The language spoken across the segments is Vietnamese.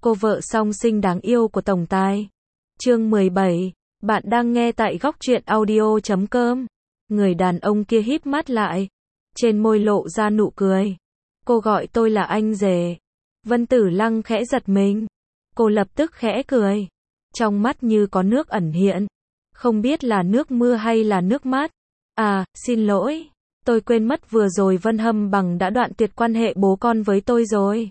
cô vợ song sinh đáng yêu của tổng tài. Chương 17, bạn đang nghe tại góc truyện audio.com. Người đàn ông kia híp mắt lại, trên môi lộ ra nụ cười. Cô gọi tôi là anh rể. Vân Tử Lăng khẽ giật mình. Cô lập tức khẽ cười. Trong mắt như có nước ẩn hiện. Không biết là nước mưa hay là nước mắt. À, xin lỗi. Tôi quên mất vừa rồi Vân Hâm Bằng đã đoạn tuyệt quan hệ bố con với tôi rồi.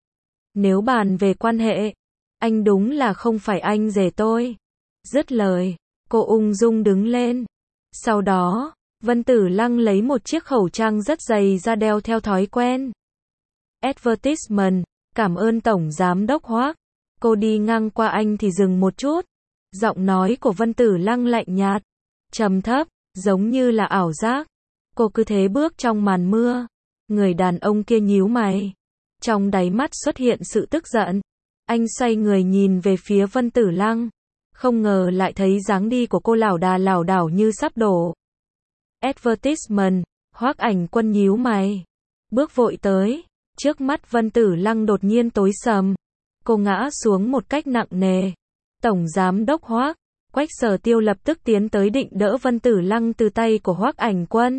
Nếu bàn về quan hệ, anh đúng là không phải anh rể tôi. Dứt lời, cô ung dung đứng lên. Sau đó, Vân Tử Lăng lấy một chiếc khẩu trang rất dày ra đeo theo thói quen. Advertisement, cảm ơn Tổng Giám đốc Hoác. Cô đi ngang qua anh thì dừng một chút. Giọng nói của Vân Tử Lăng lạnh nhạt, trầm thấp, giống như là ảo giác. Cô cứ thế bước trong màn mưa. Người đàn ông kia nhíu mày. Trong đáy mắt xuất hiện sự tức giận. Anh xoay người nhìn về phía Vân Tử Lăng. Không ngờ lại thấy dáng đi của cô lảo đảo như sắp đổ. Advertisement, Hoác Ảnh Quân nhíu mày. Bước vội tới. Trước mắt Vân Tử Lăng đột nhiên tối sầm. Cô ngã xuống một cách nặng nề. Tổng Giám đốc Hoác. Quách Sở Tiêu lập tức tiến tới định đỡ Vân Tử Lăng từ tay của Hoác Ảnh Quân.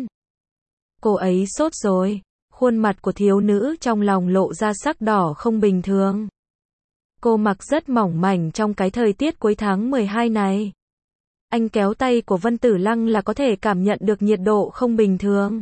Cô ấy sốt rồi. Khuôn mặt của thiếu nữ trong lòng lộ ra sắc đỏ không bình thường. Cô mặc rất mỏng mảnh trong cái thời tiết cuối tháng 12 này. Anh kéo tay của Vân Tử Lăng là có thể cảm nhận được nhiệt độ không bình thường.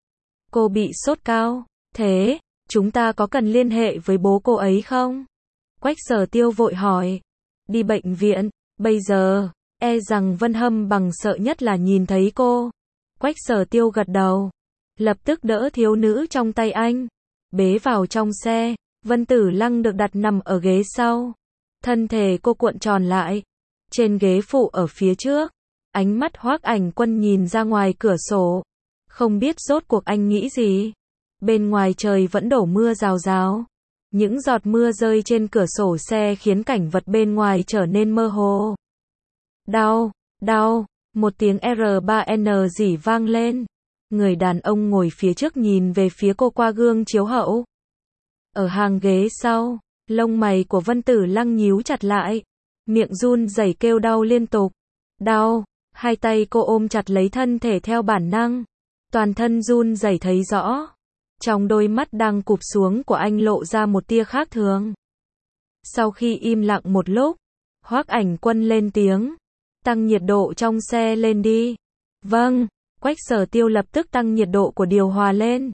Cô bị sốt cao. Thế, chúng ta có cần liên hệ với bố cô ấy không? Quách Sở Tiêu vội hỏi. Đi bệnh viện, bây giờ, e rằng Vân Hâm Bằng sợ nhất là nhìn thấy cô. Quách Sở Tiêu gật đầu. Lập tức đỡ thiếu nữ trong tay anh. Bế vào trong xe. Vân Tử Lăng được đặt nằm ở ghế sau. Thân thể cô cuộn tròn lại. Trên ghế phụ ở phía trước. Ánh mắt Hoác Ảnh Quân nhìn ra ngoài cửa sổ. Không biết rốt cuộc anh nghĩ gì. Bên ngoài trời vẫn đổ mưa rào rào. Những giọt mưa rơi trên cửa sổ xe khiến cảnh vật bên ngoài trở nên mơ hồ. Đau, đau. Một tiếng R3N rỉ vang lên. Người đàn ông ngồi phía trước nhìn về phía cô qua gương chiếu hậu. Ở hàng ghế sau, lông mày của Vân Tử Lăng nhíu chặt lại. Miệng run rẩy kêu đau liên tục. Đau. Hai tay cô ôm chặt lấy thân thể theo bản năng. Toàn thân run rẩy thấy rõ. Trong đôi mắt đang cụp xuống của anh lộ ra một tia khác thường. Sau khi im lặng một lúc, Hoác Ảnh Quân lên tiếng. Tăng nhiệt độ trong xe lên đi. Vâng. Quách Sở Tiêu lập tức tăng nhiệt độ của điều hòa lên.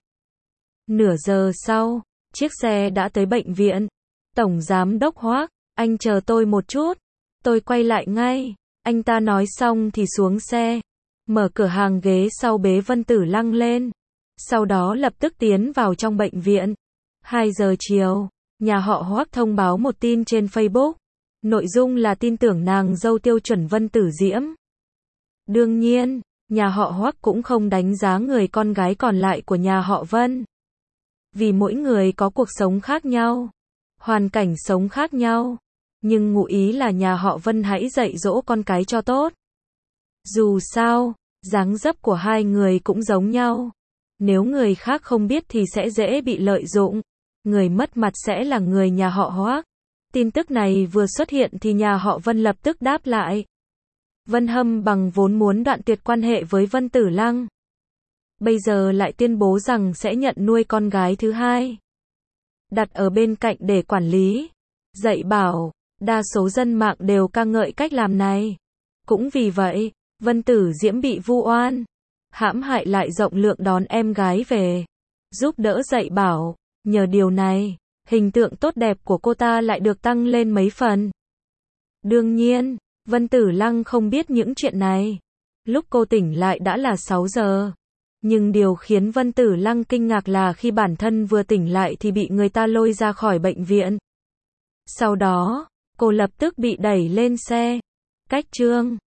Nửa giờ sau, chiếc xe đã tới bệnh viện. Tổng Giám đốc Hoác, anh chờ tôi một chút. Tôi quay lại ngay. Anh ta nói xong thì xuống xe. Mở cửa hàng ghế sau bế Vân Tử Lăng lên. Sau đó lập tức tiến vào trong bệnh viện. 2 giờ chiều, nhà họ Hoác thông báo một tin trên Facebook. Nội dung là tin tưởng nàng dâu tiêu chuẩn Vân Tử Diễm. Đương nhiên, nhà họ Hoác cũng không đánh giá người con gái còn lại của nhà họ Vân. Vì mỗi người có cuộc sống khác nhau, hoàn cảnh sống khác nhau. Nhưng ngụ ý là nhà họ Vân hãy dạy dỗ con cái cho tốt. Dù sao, dáng dấp của hai người cũng giống nhau. Nếu người khác không biết thì sẽ dễ bị lợi dụng. Người mất mặt sẽ là người nhà họ Hoác. Tin tức này vừa xuất hiện thì nhà họ Vân lập tức đáp lại. Vân Hâm Bằng vốn muốn đoạn tuyệt quan hệ với Vân Tử Lăng. Bây giờ lại tuyên bố rằng sẽ nhận nuôi con gái thứ hai. Đặt ở bên cạnh để quản lý, dạy bảo. Đa số dân mạng đều ca ngợi cách làm này. Cũng vì vậy, Vân Tử Diễm bị vu oan. Hãm hại lại rộng lượng đón em gái về. Giúp đỡ dạy bảo. Nhờ điều này, hình tượng tốt đẹp của cô ta lại được tăng lên mấy phần. Đương nhiên, Vân Tử Lăng không biết những chuyện này. Lúc cô tỉnh lại đã là 6 giờ. Nhưng điều khiến Vân Tử Lăng kinh ngạc là khi bản thân vừa tỉnh lại thì bị người ta lôi ra khỏi bệnh viện. Sau đó, cô lập tức bị đẩy lên xe. Cách chương